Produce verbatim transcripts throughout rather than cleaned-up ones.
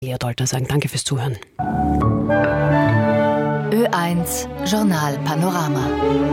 Lea Dolter sagen danke fürs Zuhören. Ö eins Journal Panorama.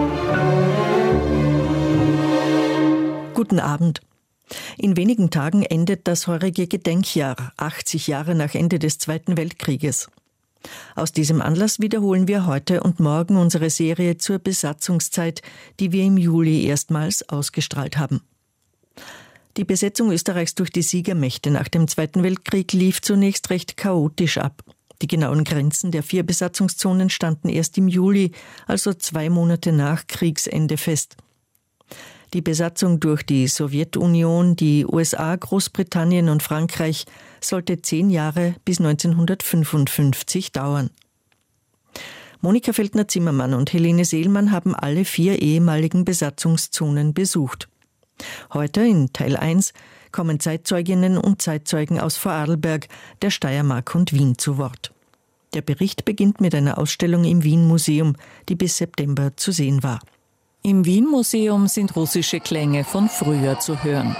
Guten Abend. In wenigen Tagen endet das heurige Gedenkjahr, achtzig Jahre nach Ende des Zweiten Weltkrieges. Aus diesem Anlass wiederholen wir heute und morgen unsere Serie zur Besatzungszeit, die wir im Juli erstmals ausgestrahlt haben. Die Besetzung Österreichs durch die Siegermächte nach dem Zweiten Weltkrieg lief zunächst recht chaotisch ab. Die genauen Grenzen der vier Besatzungszonen standen erst im Juli, also zwei Monate nach Kriegsende, fest. Die Besatzung durch die Sowjetunion, die U S A, Großbritannien und Frankreich sollte zehn Jahre bis neunzehnhundertfünfundfünfzig dauern. Monika Feldner-Zimmermann und Helene Seelmann haben alle vier ehemaligen Besatzungszonen besucht. Heute in Teil eins kommen Zeitzeuginnen und Zeitzeugen aus Vorarlberg, der Steiermark und Wien zu Wort. Der Bericht beginnt mit einer Ausstellung im Wien-Museum, die bis September zu sehen war. Im Wien-Museum sind russische Klänge von früher zu hören.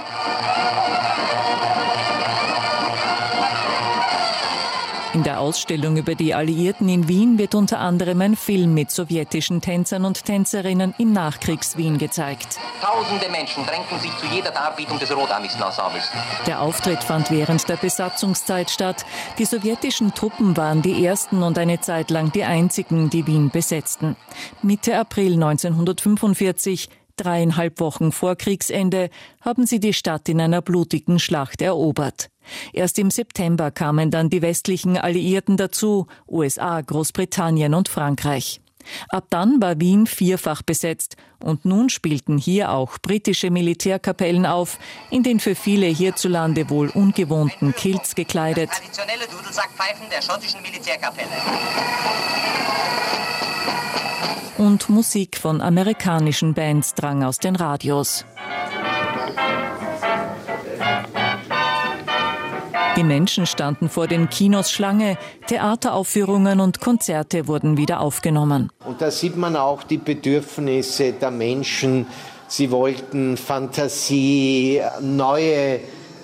In der Ausstellung über die Alliierten in Wien wird unter anderem ein Film mit sowjetischen Tänzern und Tänzerinnen im Nachkriegs-Wien gezeigt. Tausende Menschen drängten sich zu jeder Darbietung des Rotarmisten-Ensembles. Der Auftritt fand während der Besatzungszeit statt. Die sowjetischen Truppen waren die ersten und eine Zeit lang die einzigen, die Wien besetzten. Mitte April neunzehnhundertfünfundvierzig, dreieinhalb Wochen vor Kriegsende, haben sie die Stadt in einer blutigen Schlacht erobert. Erst im September kamen dann die westlichen Alliierten dazu, U S A, Großbritannien und Frankreich. Ab dann war Wien vierfach besetzt und nun spielten hier auch britische Militärkapellen auf, in den für viele hierzulande wohl ungewohnten Kilts gekleidet. Das traditionelle Dudelsackpfeifen der schottischen Militärkapelle. Und Musik von amerikanischen Bands drang aus den Radios. Die Menschen standen vor den Kinos Schlange, Theateraufführungen und Konzerte wurden wieder aufgenommen. Und da sieht man auch die Bedürfnisse der Menschen. Sie wollten Fantasie, neue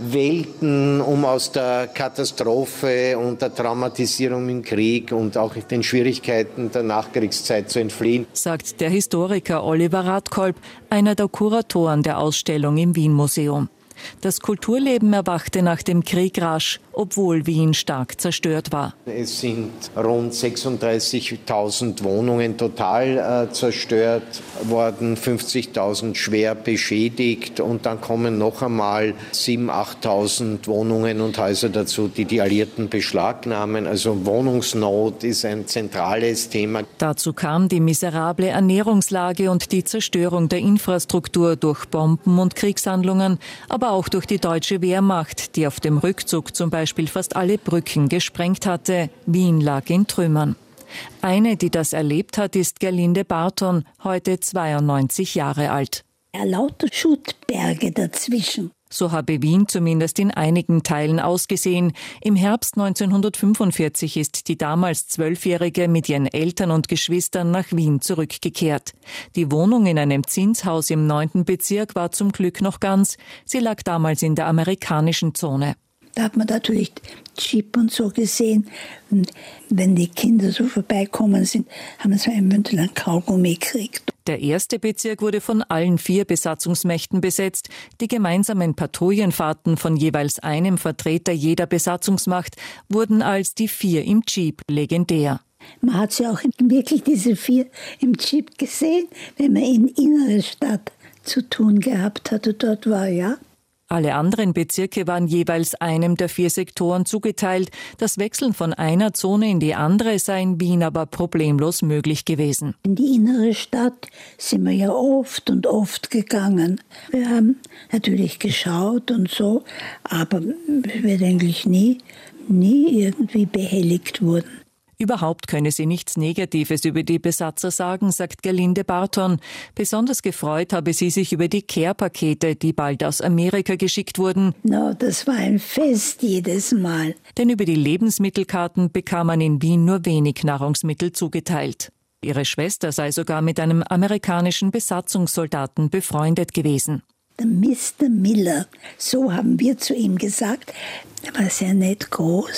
Welten, um aus der Katastrophe und der Traumatisierung im Krieg und auch den Schwierigkeiten der Nachkriegszeit zu entfliehen, sagt der Historiker Oliver Radkolb, einer der Kuratoren der Ausstellung im Wien-Museum. Das Kulturleben erwachte nach dem Krieg rasch, obwohl Wien stark zerstört war. Es sind rund sechsunddreißigtausend Wohnungen total äh, zerstört worden, fünfzigtausend schwer beschädigt und dann kommen noch einmal siebentausend, achttausend Wohnungen und Häuser dazu, die die Alliierten beschlagnahmen. Also Wohnungsnot ist ein zentrales Thema. Dazu kam die miserable Ernährungslage und die Zerstörung der Infrastruktur durch Bomben und Kriegshandlungen, aber auch durch die deutsche Wehrmacht, die auf dem Rückzug zum Beispiel fast alle Brücken gesprengt hatte. Wien lag in Trümmern. Eine, die das erlebt hat, ist Gerlinde Barton, heute zweiundneunzig Jahre alt. Ja, lauter Schuttberge dazwischen. So habe Wien zumindest in einigen Teilen ausgesehen. Im Herbst neunzehnhundertfünfundvierzig ist die damals Zwölfjährige mit ihren Eltern und Geschwistern nach Wien zurückgekehrt. Die Wohnung in einem Zinshaus im neunten Bezirk war zum Glück noch ganz. Sie lag damals in der amerikanischen Zone. Da hat man natürlich Jeep und so gesehen. Und wenn die Kinder so vorbeikommen sind, haben sie ein Bündel an Kaugummi gekriegt. Der erste Bezirk wurde von allen vier Besatzungsmächten besetzt. Die gemeinsamen Patrouillenfahrten von jeweils einem Vertreter jeder Besatzungsmacht wurden als die vier im Jeep legendär. Man hat sie auch wirklich diese vier im Jeep gesehen, wenn man in innere Stadt zu tun gehabt hatte. Dort war ja. Alle anderen Bezirke waren jeweils einem der vier Sektoren zugeteilt. Das Wechseln von einer Zone in die andere sei in Wien aber problemlos möglich gewesen. In die innere Stadt sind wir ja oft und oft gegangen. Wir haben natürlich geschaut und so, aber wir eigentlich nie, nie irgendwie behelligt wurden. Überhaupt könne sie nichts Negatives über die Besatzer sagen, sagt Gerlinde Barton. Besonders gefreut habe sie sich über die Care-Pakete, die bald aus Amerika geschickt wurden. No, das war ein Fest jedes Mal. Denn über die Lebensmittelkarten bekam man in Wien nur wenig Nahrungsmittel zugeteilt. Ihre Schwester sei sogar mit einem amerikanischen Besatzungssoldaten befreundet gewesen. Der Mister Miller, so haben wir zu ihm gesagt, er war sehr nett groß.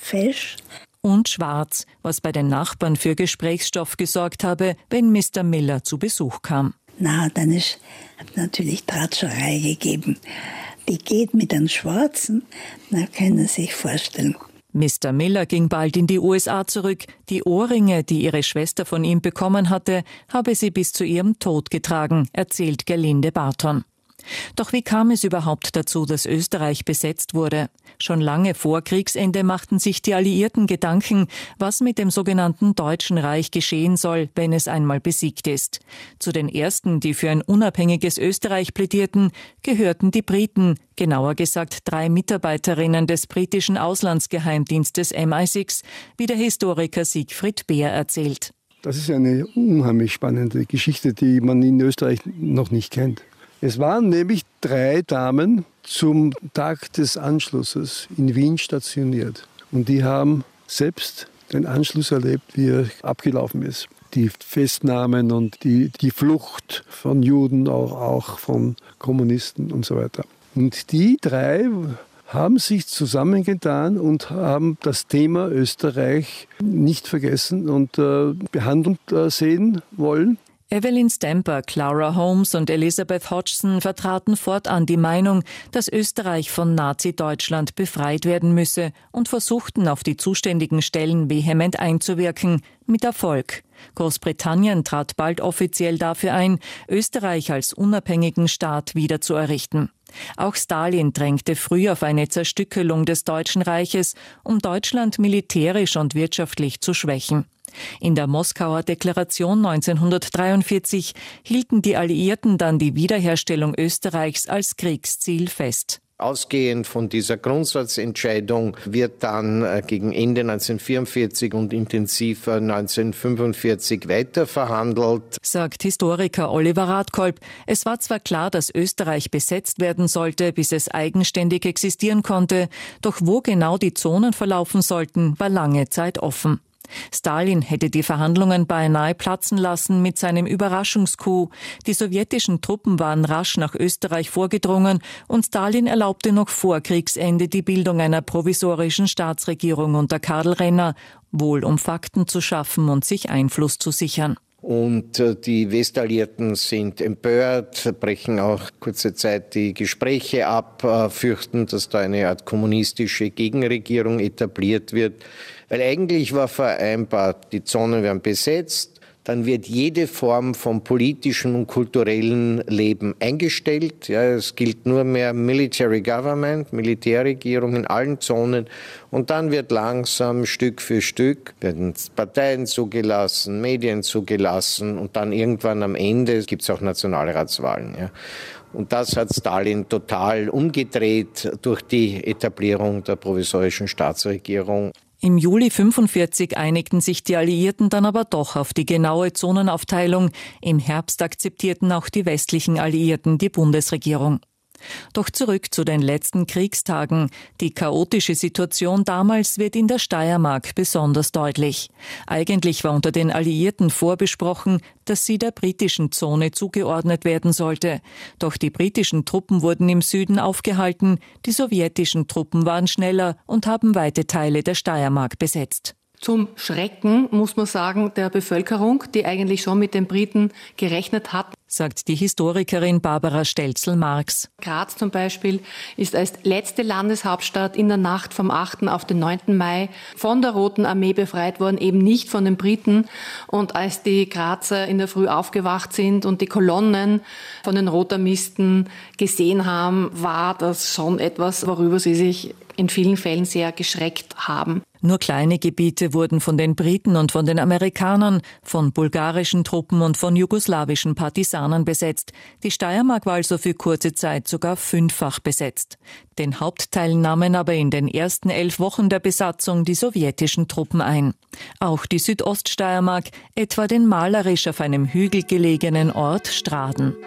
fesch. Und schwarz, was bei den Nachbarn für Gesprächsstoff gesorgt habe, wenn Mister Miller zu Besuch kam. Na, dann ist hat natürlich Tratscherei gegeben. Die geht mit einem Schwarzen, na, können Sie sich vorstellen. Mister Miller ging bald in die U S A zurück. Die Ohrringe, die ihre Schwester von ihm bekommen hatte, habe sie bis zu ihrem Tod getragen, erzählt Gerlinde Barton. Doch wie kam es überhaupt dazu, dass Österreich besetzt wurde? Schon lange vor Kriegsende machten sich die Alliierten Gedanken, was mit dem sogenannten Deutschen Reich geschehen soll, wenn es einmal besiegt ist. Zu den ersten, die für ein unabhängiges Österreich plädierten, gehörten die Briten, genauer gesagt drei Mitarbeiterinnen des britischen Auslandsgeheimdienstes M I sechs, wie der Historiker Siegfried Beer erzählt. Das ist eine unheimlich spannende Geschichte, die man in Österreich noch nicht kennt. Es waren nämlich drei Damen zum Tag des Anschlusses in Wien stationiert. Und die haben selbst den Anschluss erlebt, wie er abgelaufen ist. Die Festnahmen und die, die Flucht von Juden, auch, auch von Kommunisten und so weiter. Und die drei haben sich zusammengetan und haben das Thema Österreich nicht vergessen und äh, behandelt äh, sehen wollen. Evelyn Stamper, Clara Holmes und Elizabeth Hodgson vertraten fortan die Meinung, dass Österreich von Nazi-Deutschland befreit werden müsse und versuchten auf die zuständigen Stellen vehement einzuwirken, mit Erfolg. Großbritannien trat bald offiziell dafür ein, Österreich als unabhängigen Staat wieder zu errichten. Auch Stalin drängte früh auf eine Zerstückelung des Deutschen Reiches, um Deutschland militärisch und wirtschaftlich zu schwächen. In der Moskauer Deklaration neunzehnhundertdreiundvierzig hielten die Alliierten dann die Wiederherstellung Österreichs als Kriegsziel fest. Ausgehend von dieser Grundsatzentscheidung wird dann gegen Ende neunzehnhundertvierundvierzig und intensiver neunzehnhundertfünfundvierzig weiterverhandelt, sagt Historiker Oliver Radkolb. Es war zwar klar, dass Österreich besetzt werden sollte, bis es eigenständig existieren konnte, doch wo genau die Zonen verlaufen sollten, war lange Zeit offen. Stalin hätte die Verhandlungen beinahe platzen lassen mit seinem Überraschungscoup. Die sowjetischen Truppen waren rasch nach Österreich vorgedrungen und Stalin erlaubte noch vor Kriegsende die Bildung einer provisorischen Staatsregierung unter Karl Renner, wohl um Fakten zu schaffen und sich Einfluss zu sichern. Und die Westalliierten sind empört, brechen auch kurze Zeit die Gespräche ab, fürchten, dass da eine Art kommunistische Gegenregierung etabliert wird. Weil eigentlich war vereinbart, die Zonen werden besetzt, dann wird jede Form von politischem und kulturellem Leben eingestellt. Ja, es gilt nur mehr Military Government, Militärregierung in allen Zonen. Und dann wird langsam Stück für Stück, werden Parteien zugelassen, Medien zugelassen und dann irgendwann am Ende gibt es auch Nationalratswahlen. Ja. Und das hat Stalin total umgedreht durch die Etablierung der provisorischen Staatsregierung. Im Juli fünfundvierzig einigten sich die Alliierten dann aber doch auf die genaue Zonenaufteilung. Im Herbst akzeptierten auch die westlichen Alliierten die Bundesregierung. Doch zurück zu den letzten Kriegstagen. Die chaotische Situation damals wird in der Steiermark besonders deutlich. Eigentlich war unter den Alliierten vorbesprochen, dass sie der britischen Zone zugeordnet werden sollte. Doch die britischen Truppen wurden im Süden aufgehalten, die sowjetischen Truppen waren schneller und haben weite Teile der Steiermark besetzt. Zum Schrecken, muss man sagen, der Bevölkerung, die eigentlich schon mit den Briten gerechnet hat, sagt die Historikerin Barbara Stelzel-Marx. Graz zum Beispiel ist als letzte Landeshauptstadt in der Nacht vom achten auf den neunten Mai von der Roten Armee befreit worden, eben nicht von den Briten. Und als die Grazer in der Früh aufgewacht sind und die Kolonnen von den Rotarmisten gesehen haben, war das schon etwas, worüber sie sich in vielen Fällen sehr geschreckt haben. Nur kleine Gebiete wurden von den Briten und von den Amerikanern, von bulgarischen Truppen und von jugoslawischen Partisanen besetzt. Die Steiermark war also für kurze Zeit sogar fünffach besetzt. Den Hauptteil nahmen aber in den ersten elf Wochen der Besatzung die sowjetischen Truppen ein. Auch die Südoststeiermark, etwa den malerisch auf einem Hügel gelegenen Ort Straden.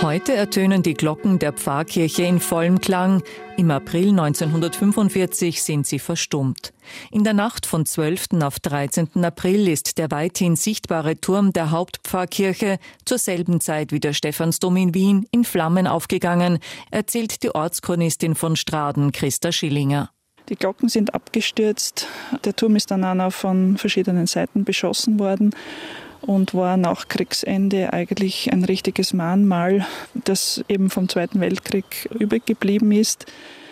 Heute ertönen die Glocken der Pfarrkirche in vollem Klang. Im April neunzehnhundertfünfundvierzig sind sie verstummt. In der Nacht von zwölften auf dreizehnten April ist der weithin sichtbare Turm der Hauptpfarrkirche zur selben Zeit wie der Stephansdom in Wien in Flammen aufgegangen, erzählt die Ortschronistin von Straden, Christa Schillinger. Die Glocken sind abgestürzt. Der Turm ist dann auch noch von verschiedenen Seiten beschossen worden und war nach Kriegsende eigentlich ein richtiges Mahnmal, das eben vom Zweiten Weltkrieg übrig geblieben ist.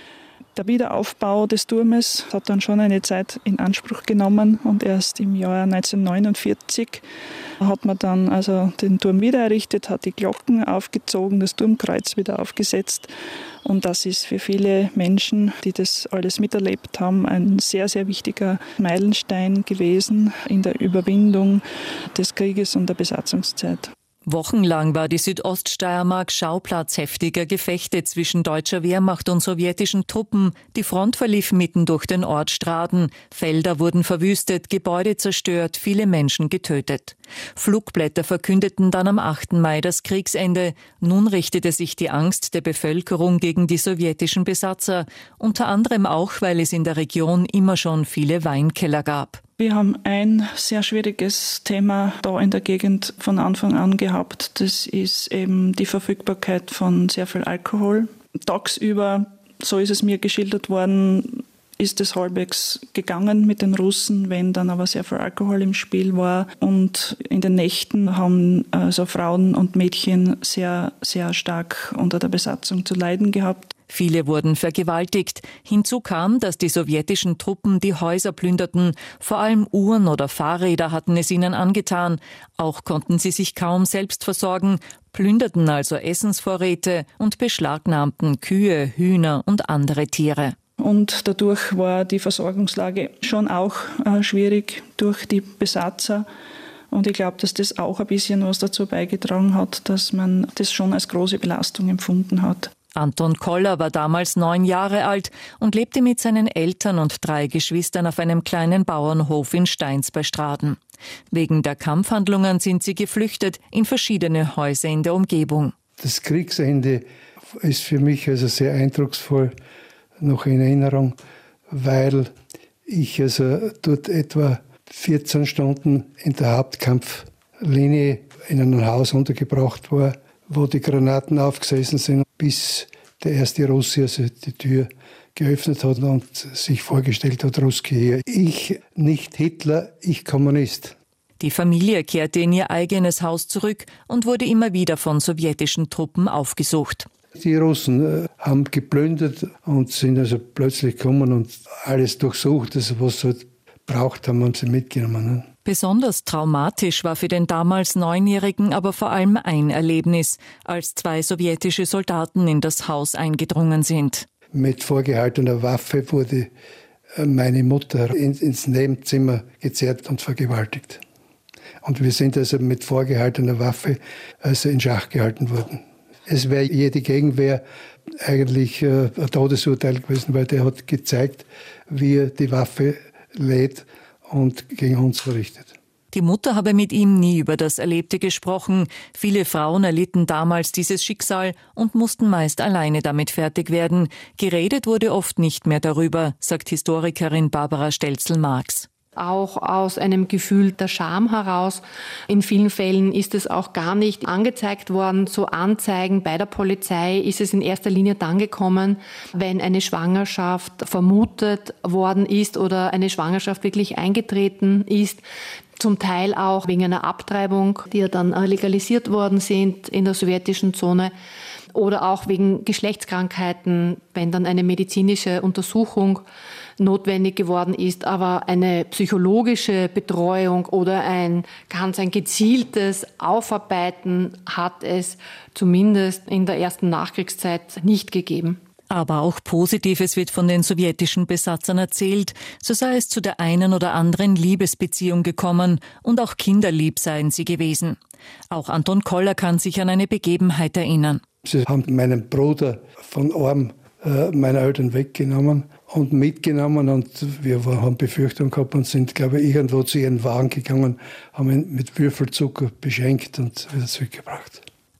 Der Wiederaufbau des Turmes hat dann schon eine Zeit in Anspruch genommen und erst im Jahr neunzehnhundertneunundvierzig hat man dann also den Turm wieder errichtet, hat die Glocken aufgezogen, das Turmkreuz wieder aufgesetzt. Und das ist für viele Menschen, die das alles miterlebt haben, ein sehr, sehr wichtiger Meilenstein gewesen in der Überwindung des Krieges und der Besatzungszeit. Wochenlang war die Südoststeiermark Schauplatz heftiger Gefechte zwischen deutscher Wehrmacht und sowjetischen Truppen. Die Front verlief mitten durch den Ort Straden. Felder wurden verwüstet, Gebäude zerstört, viele Menschen getötet. Flugblätter verkündeten dann am achten Mai das Kriegsende. Nun richtete sich die Angst der Bevölkerung gegen die sowjetischen Besatzer, unter anderem auch, weil es in der Region immer schon viele Weinkeller gab. Wir haben ein sehr schwieriges Thema da in der Gegend von Anfang an gehabt. Das ist eben die Verfügbarkeit von sehr viel Alkohol. Tagsüber, so ist es mir geschildert worden, ist es halbwegs gegangen mit den Russen, wenn dann aber sehr viel Alkohol im Spiel war. Und in den Nächten haben also Frauen und Mädchen sehr, sehr stark unter der Besatzung zu leiden gehabt. Viele wurden vergewaltigt. Hinzu kam, dass die sowjetischen Truppen die Häuser plünderten. Vor allem Uhren oder Fahrräder hatten es ihnen angetan. Auch konnten sie sich kaum selbst versorgen, plünderten also Essensvorräte und beschlagnahmten Kühe, Hühner und andere Tiere. Und dadurch war die Versorgungslage schon auch äh, schwierig durch die Besatzer. Und ich glaube, dass das auch ein bisschen was dazu beigetragen hat, dass man das schon als große Belastung empfunden hat. Anton Koller war damals neun Jahre alt und lebte mit seinen Eltern und drei Geschwistern auf einem kleinen Bauernhof in Steins bei Straden. Wegen der Kampfhandlungen sind sie geflüchtet in verschiedene Häuser in der Umgebung. Das Kriegsende ist für mich also sehr eindrucksvoll noch in Erinnerung, weil ich also dort etwa vierzehn Stunden in der Hauptkampflinie in einem Haus untergebracht war, wo die Granaten aufgesessen sind, bis der erste Russe also die Tür geöffnet hat und sich vorgestellt hat, Ruski hier. Ich nicht Hitler, ich Kommunist. Die Familie kehrte in ihr eigenes Haus zurück und wurde immer wieder von sowjetischen Truppen aufgesucht. Die Russen äh, haben geplündert und sind also plötzlich gekommen und alles durchsucht, also was sie halt braucht haben, haben sie mitgenommen. Ne? Besonders traumatisch war für den damals Neunjährigen aber vor allem ein Erlebnis, als zwei sowjetische Soldaten in das Haus eingedrungen sind. Mit vorgehaltener Waffe wurde meine Mutter ins Nebenzimmer gezerrt und vergewaltigt. Und wir sind also mit vorgehaltener Waffe also in Schach gehalten worden. Es wäre jede Gegenwehr eigentlich ein Todesurteil gewesen, weil der hat gezeigt, wie er die Waffe lädt und gegen uns verrichtet. Die Mutter habe mit ihm nie über das Erlebte gesprochen. Viele Frauen erlitten damals dieses Schicksal und mussten meist alleine damit fertig werden. Geredet wurde oft nicht mehr darüber, sagt Historikerin Barbara Stelzel-Marx. Auch aus einem Gefühl der Scham heraus. In vielen Fällen ist es auch gar nicht angezeigt worden. Zu Anzeigen bei der Polizei ist es in erster Linie dann gekommen, wenn eine Schwangerschaft vermutet worden ist oder eine Schwangerschaft wirklich eingetreten ist. Zum Teil auch wegen einer Abtreibung, die ja dann legalisiert worden sind in der sowjetischen Zone. Oder auch wegen Geschlechtskrankheiten, wenn dann eine medizinische Untersuchung notwendig geworden ist, aber eine psychologische Betreuung oder ein ganz ein gezieltes Aufarbeiten hat es zumindest in der ersten Nachkriegszeit nicht gegeben. Aber auch Positives wird von den sowjetischen Besatzern erzählt. So sei es zu der einen oder anderen Liebesbeziehung gekommen und auch kinderlieb seien sie gewesen. Auch Anton Koller kann sich an eine Begebenheit erinnern. Sie haben meinen Bruder von einem äh, meiner Eltern weggenommen und mitgenommen und wir haben Befürchtungen gehabt und sind, glaube ich, irgendwo zu ihren Wagen gegangen, haben ihn mit Würfelzucker beschenkt und wieder zurückgebracht.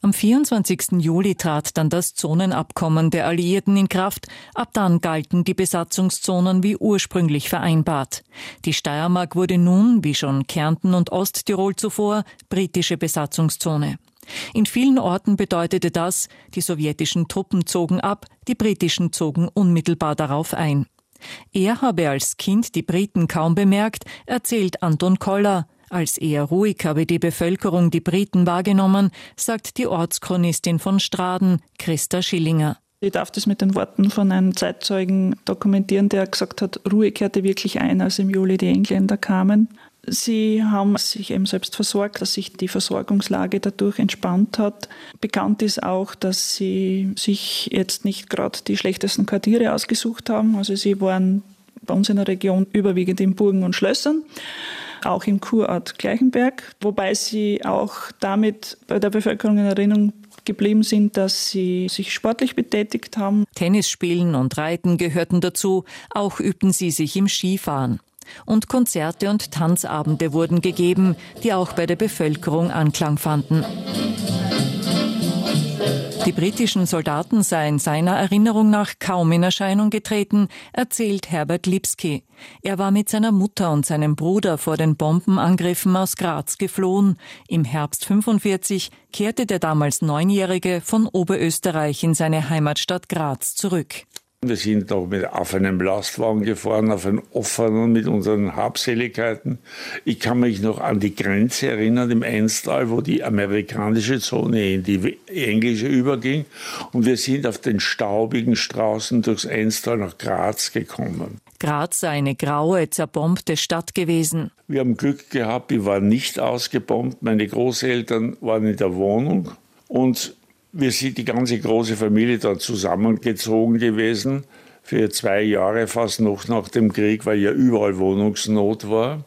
Am vierundzwanzigsten Juli trat dann das Zonenabkommen der Alliierten in Kraft. Ab dann galten die Besatzungszonen wie ursprünglich vereinbart. Die Steiermark wurde nun, wie schon Kärnten und Osttirol zuvor, britische Besatzungszone. In vielen Orten bedeutete das, die sowjetischen Truppen zogen ab, die britischen zogen unmittelbar darauf ein. Er habe als Kind die Briten kaum bemerkt, erzählt Anton Koller. Als eher ruhig habe die Bevölkerung die Briten wahrgenommen, sagt die Ortschronistin von Straden, Christa Schillinger. Ich darf das mit den Worten von einem Zeitzeugen dokumentieren, der gesagt hat, Ruhe kehrte wirklich ein, als im Juli die Engländer kamen. Sie haben sich eben selbst versorgt, dass sich die Versorgungslage dadurch entspannt hat. Bekannt ist auch, dass sie sich jetzt nicht gerade die schlechtesten Quartiere ausgesucht haben. Also sie waren bei uns in der Region überwiegend in Burgen und Schlössern, auch im Kurort Gleichenberg, wobei sie auch damit bei der Bevölkerung in Erinnerung geblieben sind, dass sie sich sportlich betätigt haben. Tennisspielen und Reiten gehörten dazu, auch übten sie sich im Skifahren. Und Konzerte und Tanzabende wurden gegeben, die auch bei der Bevölkerung Anklang fanden. Die britischen Soldaten seien seiner Erinnerung nach kaum in Erscheinung getreten, erzählt Herbert Lipski. Er war mit seiner Mutter und seinem Bruder vor den Bombenangriffen aus Graz geflohen. Im Herbst fünfundvierzig kehrte der damals Neunjährige von Oberösterreich in seine Heimatstadt Graz zurück. Wir sind auch mit auf einem Lastwagen gefahren, auf einen offenen mit unseren Habseligkeiten. Ich kann mich noch an die Grenze erinnern, im Enstal, wo die amerikanische Zone in die englische überging. Und wir sind auf den staubigen Straßen durchs Enstal nach Graz gekommen. Graz sei eine graue, zerbombte Stadt gewesen. Wir haben Glück gehabt, wir waren nicht ausgebombt. Meine Großeltern waren in der Wohnung und wir sind die ganze große Familie da zusammengezogen gewesen, für zwei Jahre fast noch nach dem Krieg, weil ja überall Wohnungsnot war.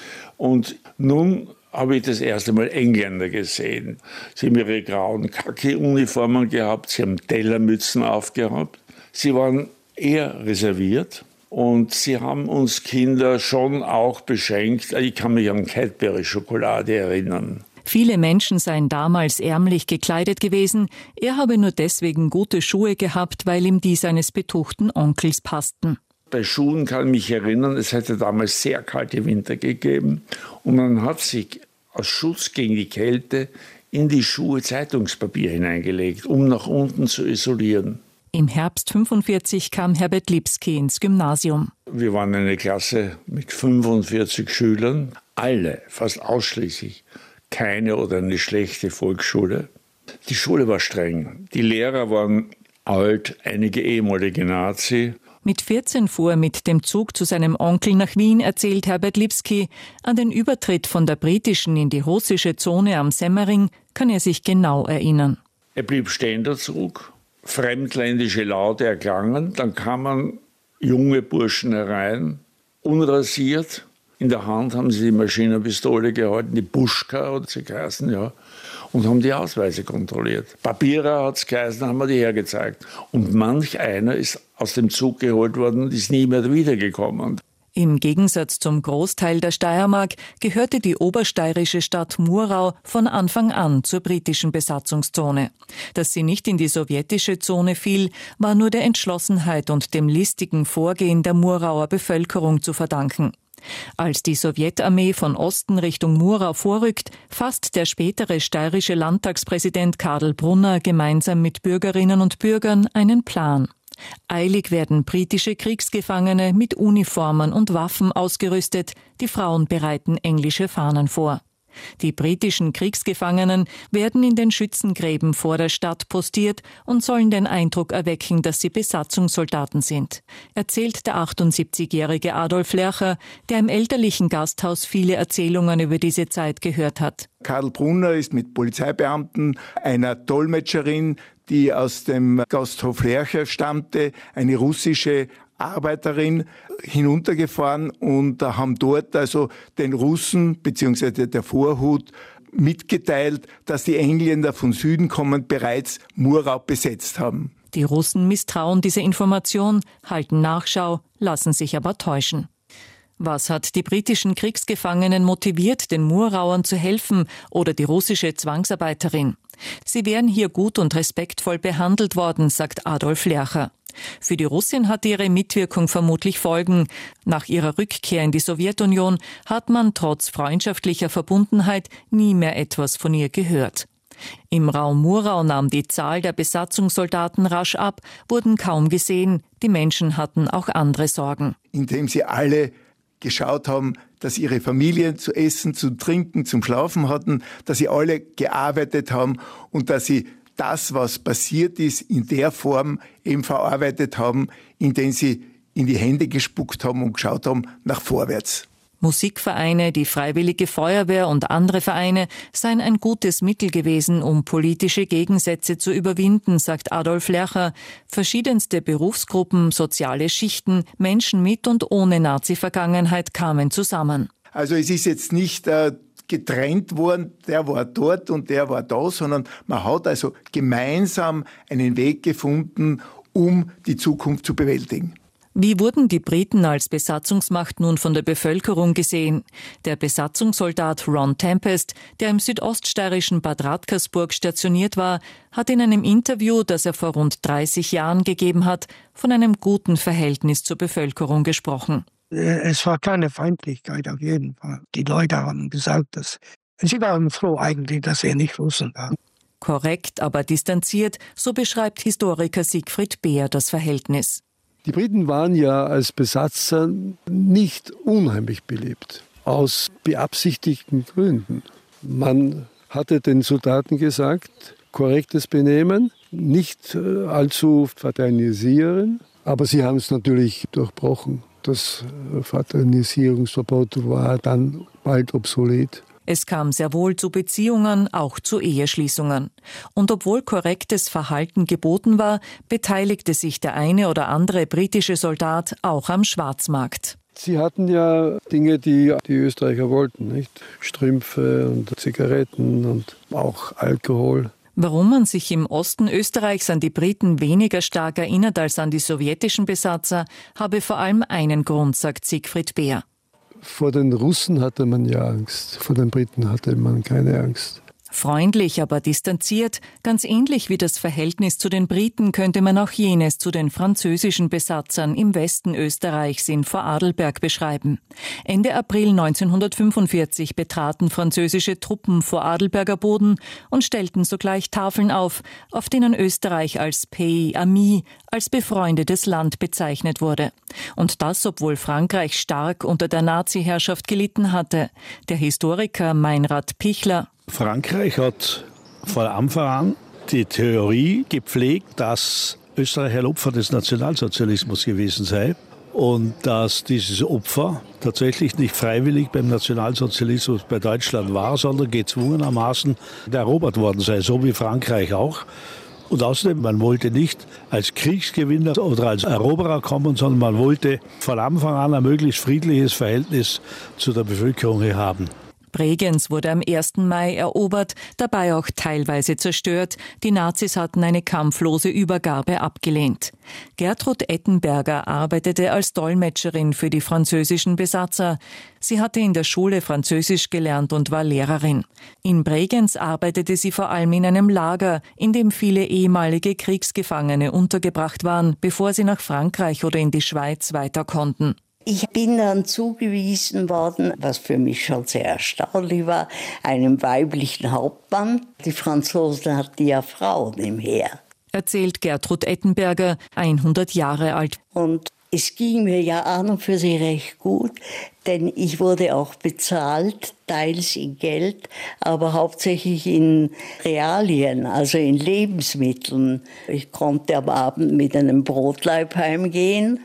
Und nun habe ich das erste Mal Engländer gesehen. Sie haben ihre grauen Khaki-Uniformen gehabt, sie haben Tellermützen aufgehabt. Sie waren eher reserviert und sie haben uns Kinder schon auch beschenkt. Ich kann mich an Cadbury-Schokolade erinnern. Viele Menschen seien damals ärmlich gekleidet gewesen. Er habe nur deswegen gute Schuhe gehabt, weil ihm die seines betuchten Onkels passten. Bei Schuhen kann ich mich erinnern, es hätte damals sehr kalte Winter gegeben. Und man hat sich als Schutz gegen die Kälte in die Schuhe Zeitungspapier hineingelegt, um nach unten zu isolieren. Im Herbst fünfundvierzig kam Herbert Lipski ins Gymnasium. Wir waren eine Klasse mit fünfundvierzig Schülern, alle, fast ausschließlich, keine oder eine schlechte Volksschule. Die Schule war streng. Die Lehrer waren alt, einige ehemalige Nazi. Mit vierzehn fuhr er mit dem Zug zu seinem Onkel nach Wien, erzählt Herbert Lipski. An den Übertritt von der britischen in die russische Zone am Semmering kann er sich genau erinnern. Er blieb stehen, der Zug. Fremdländische Laute erklangen. Dann kamen junge Burschen herein, unrasiert. In der Hand haben sie die Maschinenpistole gehalten, die Buschka hat sie geheißen, ja, und haben die Ausweise kontrolliert. Papiere hat es geheißen, haben wir die hergezeigt. Und manch einer ist aus dem Zug geholt worden und ist nie mehr wiedergekommen. Im Gegensatz zum Großteil der Steiermark gehörte die obersteirische Stadt Murau von Anfang an zur britischen Besatzungszone. Dass sie nicht in die sowjetische Zone fiel, war nur der Entschlossenheit und dem listigen Vorgehen der Murauer Bevölkerung zu verdanken. Als die Sowjetarmee von Osten Richtung Murau vorrückt, fasst der spätere steirische Landtagspräsident Karl Brunner gemeinsam mit Bürgerinnen und Bürgern einen Plan. Eilig werden britische Kriegsgefangene mit Uniformen und Waffen ausgerüstet, die Frauen bereiten englische Fahnen vor. Die britischen Kriegsgefangenen werden in den Schützengräben vor der Stadt postiert und sollen den Eindruck erwecken, dass sie Besatzungssoldaten sind, erzählt der achtundsiebzigjährige Adolf Lercher, der im elterlichen Gasthaus viele Erzählungen über diese Zeit gehört hat. Karl Brunner ist mit Polizeibeamten, einer Dolmetscherin, die aus dem Gasthof Lercher stammte, eine russische Arbeiterin, hinuntergefahren und haben dort also den Russen bzw. der Vorhut mitgeteilt, dass die Engländer von Süden kommend bereits Murau besetzt haben. Die Russen misstrauen dieser Information, halten Nachschau, lassen sich aber täuschen. Was hat die britischen Kriegsgefangenen motiviert, den Murauern zu helfen oder die russische Zwangsarbeiterin? Sie wären hier gut und respektvoll behandelt worden, sagt Adolf Lercher. Für die Russin hatte ihre Mitwirkung vermutlich Folgen. Nach ihrer Rückkehr in die Sowjetunion hat man trotz freundschaftlicher Verbundenheit nie mehr etwas von ihr gehört. Im Raum Murau nahm die Zahl der Besatzungssoldaten rasch ab, wurden kaum gesehen. Die Menschen hatten auch andere Sorgen. Indem sie alle geschaut haben, dass ihre Familien zu essen, zu trinken, zum Schlafen hatten, dass sie alle gearbeitet haben und dass sie das, was passiert ist, in der Form eben verarbeitet haben, indem sie in die Hände gespuckt haben und geschaut haben nach vorwärts. Musikvereine, die Freiwillige Feuerwehr und andere Vereine seien ein gutes Mittel gewesen, um politische Gegensätze zu überwinden, sagt Adolf Lercher. Verschiedenste Berufsgruppen, soziale Schichten, Menschen mit und ohne Nazi-Vergangenheit kamen zusammen. Also es ist jetzt nicht äh, getrennt worden, der war dort und der war da, sondern man hat also gemeinsam einen Weg gefunden, um die Zukunft zu bewältigen. Wie wurden die Briten als Besatzungsmacht nun von der Bevölkerung gesehen? Der Besatzungssoldat Ron Tempest, der im südoststeirischen Bad Radkersburg stationiert war, hat in einem Interview, das er vor rund dreißig Jahren gegeben hat, von einem guten Verhältnis zur Bevölkerung gesprochen. Es war keine Feindlichkeit auf jeden Fall. Die Leute haben gesagt, dass sie waren froh eigentlich, dass er nicht Russen war. Korrekt, aber distanziert, so beschreibt Historiker Siegfried Beer das Verhältnis. Die Briten waren ja als Besatzer nicht unheimlich beliebt, aus beabsichtigten Gründen. Man hatte den Soldaten gesagt, korrektes Benehmen, nicht allzu fraternisieren, aber sie haben es natürlich durchbrochen. Das Fraternisierungsverbot war dann bald obsolet. Es kam sehr wohl zu Beziehungen, auch zu Eheschließungen. Und obwohl korrektes Verhalten geboten war, beteiligte sich der eine oder andere britische Soldat auch am Schwarzmarkt. Sie hatten ja Dinge, die die Österreicher wollten, nicht? Strümpfe und Zigaretten und auch Alkohol. Warum man sich im Osten Österreichs an die Briten weniger stark erinnert als an die sowjetischen Besatzer, habe vor allem einen Grund, sagt Siegfried Beer. Vor den Russen hatte man ja Angst, vor den Briten hatte man keine Angst. Freundlich, aber distanziert, ganz ähnlich wie das Verhältnis zu den Briten, könnte man auch jenes zu den französischen Besatzern im Westen Österreichs in Vorarlberg beschreiben. Ende April neunzehnhundertfünfundvierzig betraten französische Truppen Vorarlberger Boden und stellten sogleich Tafeln auf, auf denen Österreich als Pays ami, als befreundetes Land bezeichnet wurde. Und das, obwohl Frankreich stark unter der Nazi-Herrschaft gelitten hatte. Der Historiker Meinrad Pichler: Frankreich hat von Anfang an die Theorie gepflegt, dass Österreich ein Opfer des Nationalsozialismus gewesen sei und dass dieses Opfer tatsächlich nicht freiwillig beim Nationalsozialismus bei Deutschland war, sondern gezwungenermaßen erobert worden sei, so wie Frankreich auch. Und außerdem, man wollte nicht als Kriegsgewinner oder als Eroberer kommen, sondern man wollte von Anfang an ein möglichst friedliches Verhältnis zu der Bevölkerung haben. Bregenz wurde am ersten Mai erobert, dabei auch teilweise zerstört. Die Nazis hatten eine kampflose Übergabe abgelehnt. Gertrud Ettenberger arbeitete als Dolmetscherin für die französischen Besatzer. Sie hatte in der Schule Französisch gelernt und war Lehrerin. In Bregenz arbeitete sie vor allem in einem Lager, in dem viele ehemalige Kriegsgefangene untergebracht waren, bevor sie nach Frankreich oder in die Schweiz weiter konnten. Ich bin dann zugewiesen worden, was für mich schon sehr erstaunlich war, einem weiblichen Hauptmann. Die Franzosen hatten ja Frauen im Heer. Erzählt Gertrud Ettenberger, hundert Jahre alt. Und es ging mir ja an und für sich recht gut, denn ich wurde auch bezahlt, teils in Geld, aber hauptsächlich in Realien, also in Lebensmitteln. Ich konnte am Abend mit einem Brotlaib heimgehen.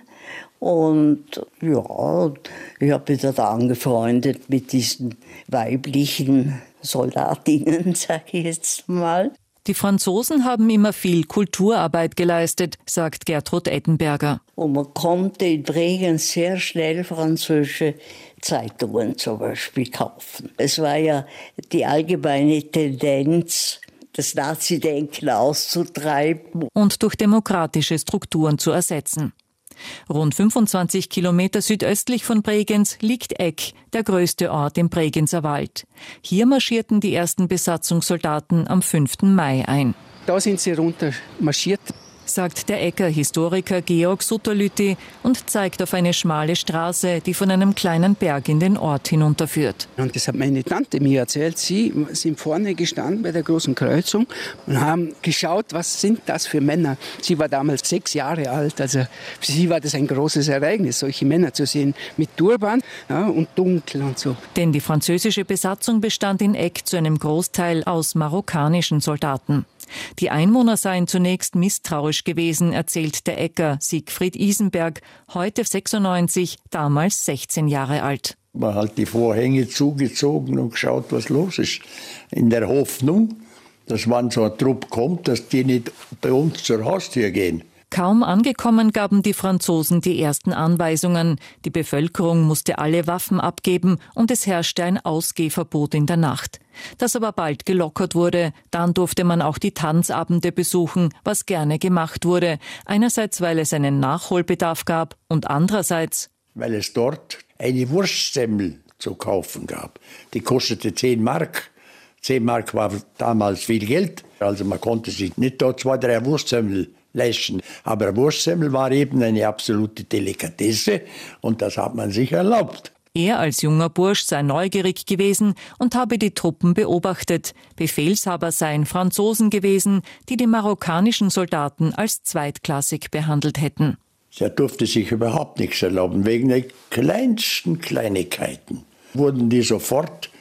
Und ja, ich habe mich da angefreundet mit diesen weiblichen Soldatinnen, sage ich jetzt mal. Die Franzosen haben immer viel Kulturarbeit geleistet, sagt Gertrud Ettenberger. Und man konnte in Bregenz sehr schnell französische Zeitungen zum Beispiel kaufen. Es war ja die allgemeine Tendenz, das Nazi-Denken auszutreiben und durch demokratische Strukturen zu ersetzen. Rund fünfundzwanzig Kilometer südöstlich von Bregenz liegt Egg, der größte Ort im Bregenzer Wald. Hier marschierten die ersten Besatzungssoldaten am fünften Mai ein. Da sind sie runter marschiert, sagt der Egger Historiker Georg Sutterlütti und zeigt auf eine schmale Straße, die von einem kleinen Berg in den Ort hinunterführt. Und das hat meine Tante mir erzählt. Sie sind vorne gestanden bei der großen Kreuzung und haben geschaut, was sind das für Männer. Sie war damals sechs Jahre alt, also für sie war das ein großes Ereignis, solche Männer zu sehen mit Turban, ja, und dunkel und so. Denn die französische Besatzung bestand in Egg zu einem Großteil aus marokkanischen Soldaten. Die Einwohner seien zunächst misstrauisch gewesen, erzählt der Egger Siegfried Isenberg, heute sechsundneunzig, damals sechzehn Jahre alt. Man hat die Vorhänge zugezogen und geschaut, was los ist. In der Hoffnung, dass wenn so ein Trupp kommt, dass die nicht bei uns zur Haustür gehen. Kaum angekommen gaben die Franzosen die ersten Anweisungen. Die Bevölkerung musste alle Waffen abgeben und es herrschte ein Ausgehverbot in der Nacht. Das aber bald gelockert wurde. Dann durfte man auch die Tanzabende besuchen, was gerne gemacht wurde. Einerseits, weil es einen Nachholbedarf gab und andererseits, weil es dort eine Wurstsemmel zu kaufen gab. Die kostete zehn Mark. zehn Mark war damals viel Geld. Also man konnte sich nicht dort zwei, drei Wurstsemmel leisten. Aber Wurstsemmel war eben eine absolute Delikatesse und das hat man sich erlaubt. Er als junger Bursch sei neugierig gewesen und habe die Truppen beobachtet. Befehlshaber seien Franzosen gewesen, die die marokkanischen Soldaten als zweitklassig behandelt hätten. Er durfte sich überhaupt nichts erlauben. Wegen der kleinsten Kleinigkeiten wurden die sofort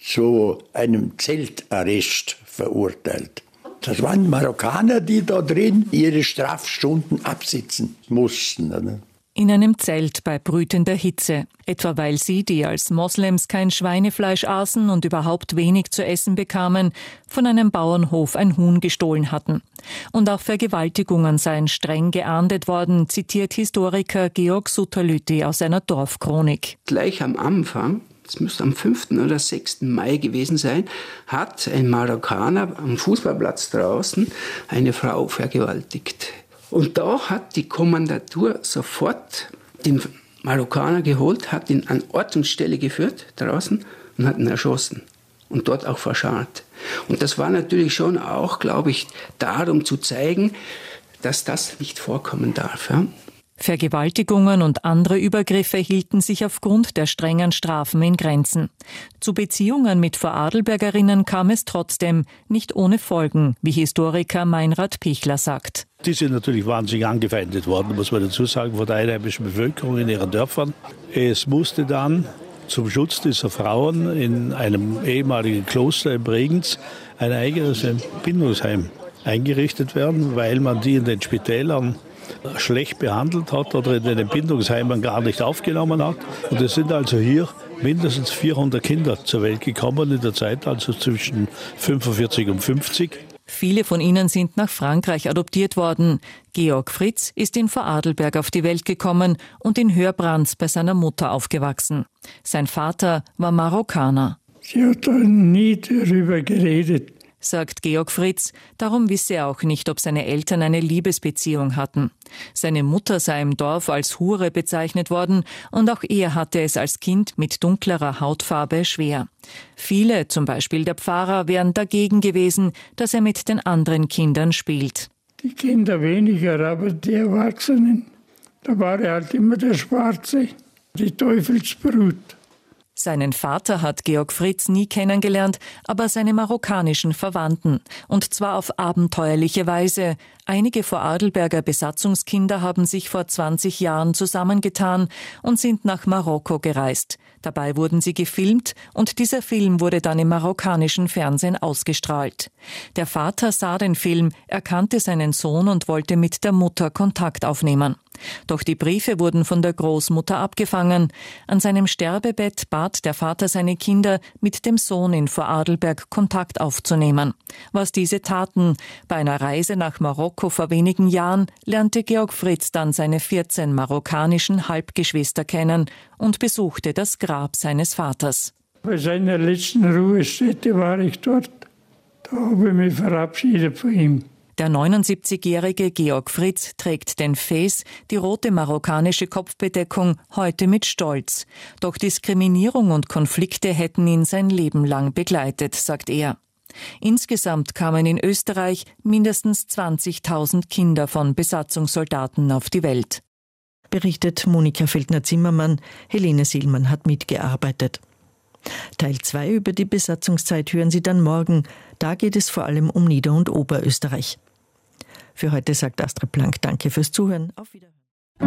zu einem Zeltarrest verurteilt. Das waren Marokkaner, die da drin ihre Strafstunden absitzen mussten. Oder? In einem Zelt bei brütender Hitze. Etwa weil sie, die als Moslems kein Schweinefleisch aßen und überhaupt wenig zu essen bekamen, von einem Bauernhof ein Huhn gestohlen hatten. Und auch Vergewaltigungen seien streng geahndet worden, zitiert Historiker Georg Sutterlütti aus seiner Dorfchronik. Gleich am Anfang, das müsste am fünften oder sechsten Mai gewesen sein, hat ein Marokkaner am Fußballplatz draußen eine Frau vergewaltigt. Und da hat die Kommandatur sofort den Marokkaner geholt, hat ihn an Ort und Stelle geführt draußen und hat ihn erschossen und dort auch verscharrt. Und das war natürlich schon auch, glaube ich, darum zu zeigen, dass das nicht vorkommen darf. Ja? Vergewaltigungen und andere Übergriffe hielten sich aufgrund der strengen Strafen in Grenzen. Zu Beziehungen mit Vorarlbergerinnen kam es trotzdem, nicht ohne Folgen, wie Historiker Meinrad Pichler sagt. Die sind natürlich wahnsinnig angefeindet worden, muss man dazu sagen, von der einheimischen Bevölkerung in ihren Dörfern. Es musste dann zum Schutz dieser Frauen in einem ehemaligen Kloster in Bregenz ein eigenes Entbindungsheim eingerichtet werden, weil man die in den Spitälern schlecht behandelt hat oder in den Entbindungsheimen gar nicht aufgenommen hat. Und es sind also hier mindestens vierhundert Kinder zur Welt gekommen in der Zeit, also zwischen fünfundvierzig und fünfzig. Viele von ihnen sind nach Frankreich adoptiert worden. Georg Fritz ist in Vorarlberg auf die Welt gekommen und in Hörbrands bei seiner Mutter aufgewachsen. Sein Vater war Marokkaner. Sie hat nie darüber geredet, sagt Georg Fritz. Darum wisse er auch nicht, ob seine Eltern eine Liebesbeziehung hatten. Seine Mutter sei im Dorf als Hure bezeichnet worden und auch er hatte es als Kind mit dunklerer Hautfarbe schwer. Viele, zum Beispiel der Pfarrer, wären dagegen gewesen, dass er mit den anderen Kindern spielt. Die Kinder weniger, aber die Erwachsenen, da war er halt immer der Schwarze, die Teufelsbrut. Seinen Vater hat Georg Fritz nie kennengelernt, aber seine marokkanischen Verwandten. Und zwar auf abenteuerliche Weise. Einige Vorarlberger Besatzungskinder haben sich vor zwanzig Jahren zusammengetan und sind nach Marokko gereist. Dabei wurden sie gefilmt und dieser Film wurde dann im marokkanischen Fernsehen ausgestrahlt. Der Vater sah den Film, erkannte seinen Sohn und wollte mit der Mutter Kontakt aufnehmen. Doch die Briefe wurden von der Großmutter abgefangen. An seinem Sterbebett bat der Vater seine Kinder, mit dem Sohn in Vorarlberg Kontakt aufzunehmen. Was diese taten, bei einer Reise nach Marokko vor wenigen Jahren lernte Georg Fritz dann seine vierzehn marokkanischen Halbgeschwister kennen und besuchte das Grab seines Vaters. Bei seiner letzten Ruhestätte war ich dort. Da habe ich mich verabschiedet von ihm. Der neunundsiebzigjährige Georg Fritz trägt den Fes, die rote marokkanische Kopfbedeckung, heute mit Stolz. Doch Diskriminierung und Konflikte hätten ihn sein Leben lang begleitet, sagt er. Insgesamt kamen in Österreich mindestens zwanzigtausend Kinder von Besatzungssoldaten auf die Welt. Berichtet Monika Feldner-Zimmermann. Helene Sielmann hat mitgearbeitet. Teil zwei über die Besatzungszeit hören Sie dann morgen. Da geht es vor allem um Nieder- und Oberösterreich. Für heute sagt Astrid Blank Danke fürs Zuhören. Auf Wiedersehen.